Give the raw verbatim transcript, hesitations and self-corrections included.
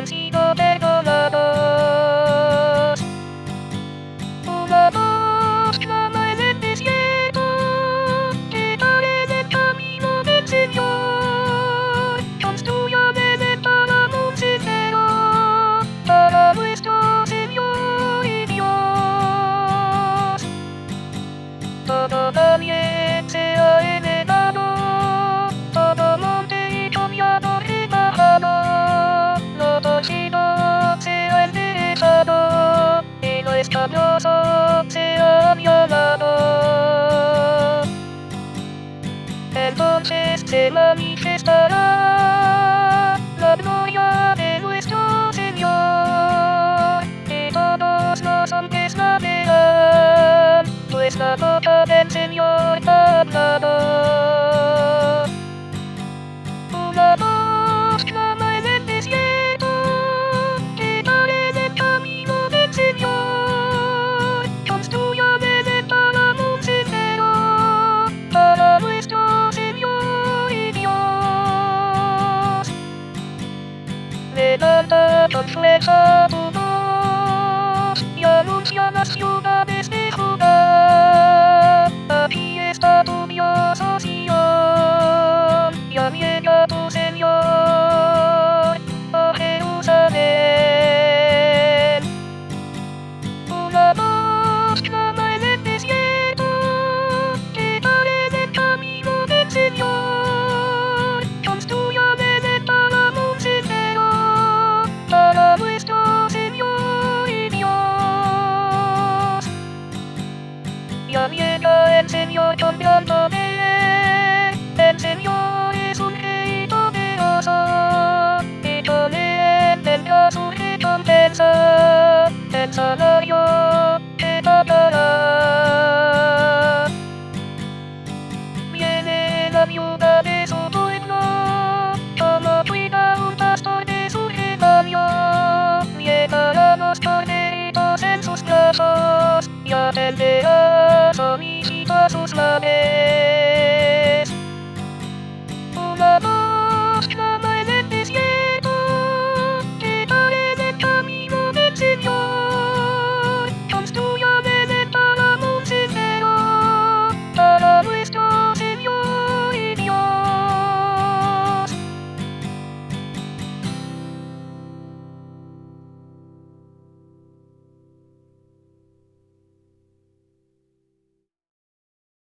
han sido perdonados. Una voz clama en el desierto, preparen el camino del Señor. Construyan en el páramo un sendero para nuestro Señor y Dios. Todo valle sea elevado, todo monte y collado rebajado, lo torcido sea enderezado, y lo escabroso sea aplanado. Entonces se manifestará la gloria de nuestro Señor, y todos los hombres la verán, pues la boca del Señor ha hablado. Una voz clama en el desierto, preparen el camino del Señor. Construyan en el páramo un sendero para nuestro Señor y Dios. Levanta con fuerza tu voz y anuncia las ciudades de Judá. Aquí está tu Dios, oh Sion, ya llega tu Señor, oh Jerusalén. Una voz clama en el desierto, preparen el camino del Señor. Construyan en el páramo un sendero para nuestro Señor y Dios. Ya llega el Señor con gran poder, el Señor es un Rey poderoso, y con él vendrá su recompensa, el salario que pagará. Viene la viuda de su pueblo, como cuida un pastor de su rebaño, llevará los corderitos en sus brazos y atenderá